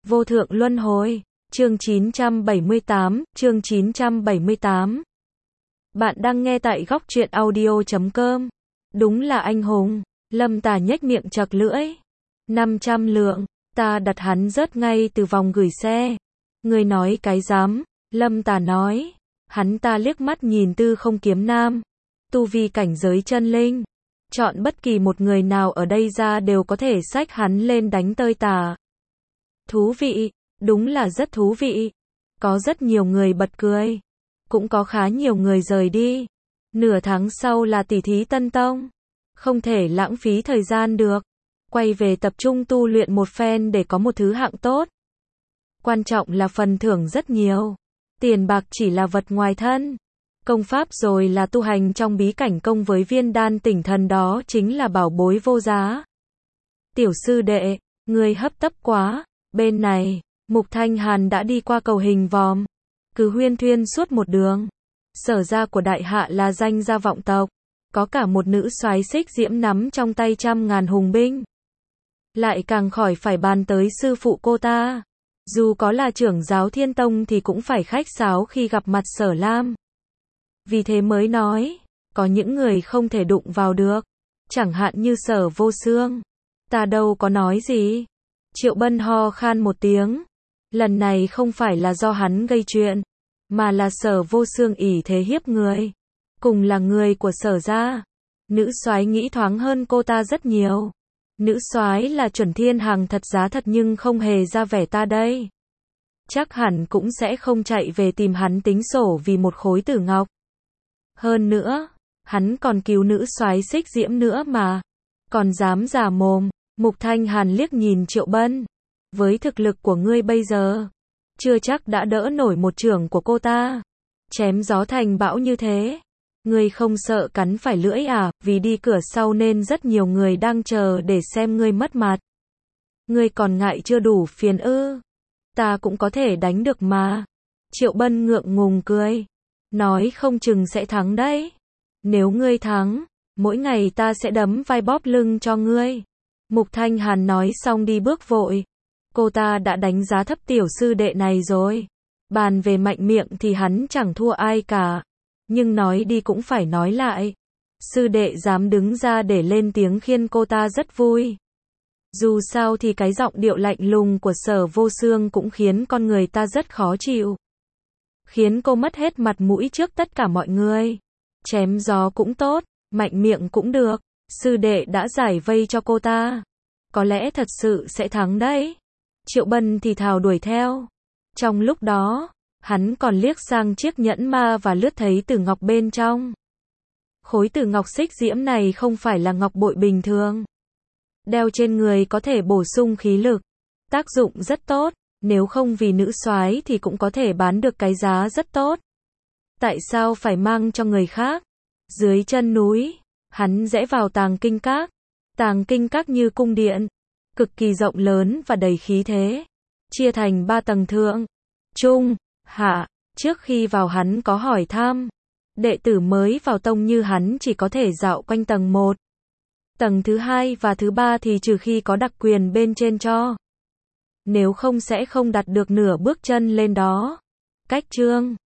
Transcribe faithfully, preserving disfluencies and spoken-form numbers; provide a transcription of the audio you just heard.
Vô thượng luân hồi. Chương chín trăm bảy mươi tám, chương chín trăm bảy mươi tám. Bạn đang nghe tại góc truyện audio chấm com. Đúng là anh hùng. Lâm Tà nhếch miệng chật lưỡi. năm trăm lượng, ta đặt hắn rớt ngay từ vòng gửi xe. Người nói cái dám, Lâm Tà nói. Hắn ta liếc mắt nhìn Tư Không Kiếm Nam. Tu vi cảnh giới chân linh. Chọn bất kỳ một người nào ở đây ra đều có thể xách hắn lên đánh tơi tả. Thú vị, đúng là rất thú vị. Có rất nhiều người bật cười. Cũng có khá nhiều người rời đi. Nửa tháng sau là tỷ thí Tân Tông. Không thể lãng phí thời gian được. Quay về tập trung tu luyện một phen để có một thứ hạng tốt. Quan trọng là phần thưởng rất nhiều. Tiền bạc chỉ là vật ngoài thân. Công pháp rồi là tu hành trong bí cảnh công với viên đan tỉnh thần, đó chính là bảo bối vô giá. Tiểu sư đệ, ngươi hấp tấp quá. Bên này, Mục Thanh Hàn đã đi qua cầu hình vòm. Cứ huyên thuyên suốt một đường. Sở gia của đại hạ là danh gia vọng tộc. Có cả một nữ soái xích diễm nắm trong tay trăm ngàn hùng binh. Lại càng khỏi phải bàn tới sư phụ cô ta. Dù có là trưởng giáo Thiên Tông thì cũng phải khách sáo khi gặp mặt Sở Lam. Vì thế mới nói, có những người không thể đụng vào được. Chẳng hạn như Sở Vô Xương. Ta đâu có nói gì. Triệu Bân ho khan một tiếng. Lần này không phải là do hắn gây chuyện, mà là Sở Vô Xương ỷ thế hiếp người. Cùng là người của Sở gia. Nữ soái nghĩ thoáng hơn cô ta rất nhiều. Nữ soái là chuẩn thiên hàng thật giá thật nhưng không hề ra vẻ ta đây. Chắc hẳn cũng sẽ không chạy về tìm hắn tính sổ vì một khối tử ngọc. Hơn nữa, hắn còn cứu nữ soái xích diễm nữa mà. Còn dám giả mồm. Mục Thanh Hàn liếc nhìn Triệu Bân. Với thực lực của ngươi bây giờ, chưa chắc đã đỡ nổi một chưởng của cô ta. Chém gió thành bão như thế. Ngươi không sợ cắn phải lưỡi à, vì đi cửa sau nên rất nhiều người đang chờ để xem ngươi mất mặt. Ngươi còn ngại chưa đủ phiền ư? Ta cũng có thể đánh được mà. Triệu Bân ngượng ngùng cười. Nói không chừng sẽ thắng đấy. Nếu ngươi thắng, mỗi ngày ta sẽ đấm vai bóp lưng cho ngươi. Mục Thanh Hàn nói xong đi bước vội. Cô ta đã đánh giá thấp tiểu sư đệ này rồi. Bàn về mạnh miệng thì hắn chẳng thua ai cả. Nhưng nói đi cũng phải nói lại. Sư đệ dám đứng ra để lên tiếng khiên cô ta rất vui. Dù sao thì cái giọng điệu lạnh lùng của Sở Vô Xương cũng khiến con người ta rất khó chịu. Khiến cô mất hết mặt mũi trước tất cả mọi người. Chém gió cũng tốt, mạnh miệng cũng được. Sư đệ đã giải vây cho cô ta. Có lẽ thật sự sẽ thắng đấy. Triệu Bân thì thào đuổi theo. Trong lúc đó, hắn còn liếc sang chiếc nhẫn ma và lướt thấy tử ngọc bên trong. Khối tử ngọc xích diễm này không phải là ngọc bội bình thường. Đeo trên người có thể bổ sung khí lực. Tác dụng rất tốt. Nếu không vì nữ soái thì cũng có thể bán được cái giá rất tốt. Tại sao phải mang cho người khác? Dưới chân núi, hắn rẽ vào tàng kinh các. Tàng kinh các như cung điện, cực kỳ rộng lớn và đầy khí thế. Chia thành ba tầng thượng, trung, hạ. Trước khi vào hắn có hỏi thăm. Đệ tử mới vào tông như hắn chỉ có thể dạo quanh tầng một. Tầng thứ hai và thứ ba thì trừ khi có đặc quyền bên trên cho. Nếu không sẽ không đặt được nửa bước chân lên đó. Cách chương